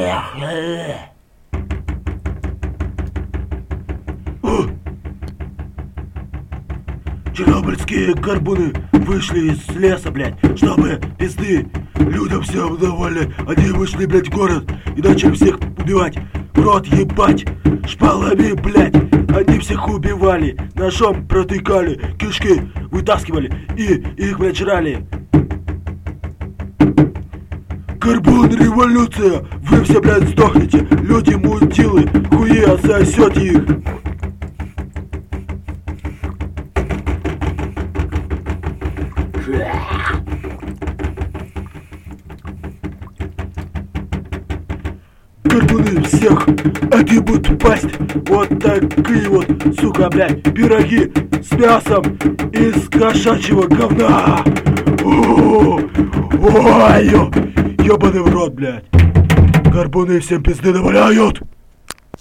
Чернобыльские горбуны вышли из леса, блядь, чтобы пизды людям всем давали. Они вышли, блядь, в город и начали всех убивать. В рот ебать, шпалами, блядь. Они всех убивали, ножом протыкали, кишки вытаскивали и их, блядь, жрали. Горбун революция, вы все, блядь, сдохнете. Люди мутилы, хуя сосете их. Горбуны всех огибут пасть. Вот такие вот, сука, блядь, пироги с мясом из кошачьего говна. Ой, ёбаный в рот, блядь. Горбуны всем пизды наваляют.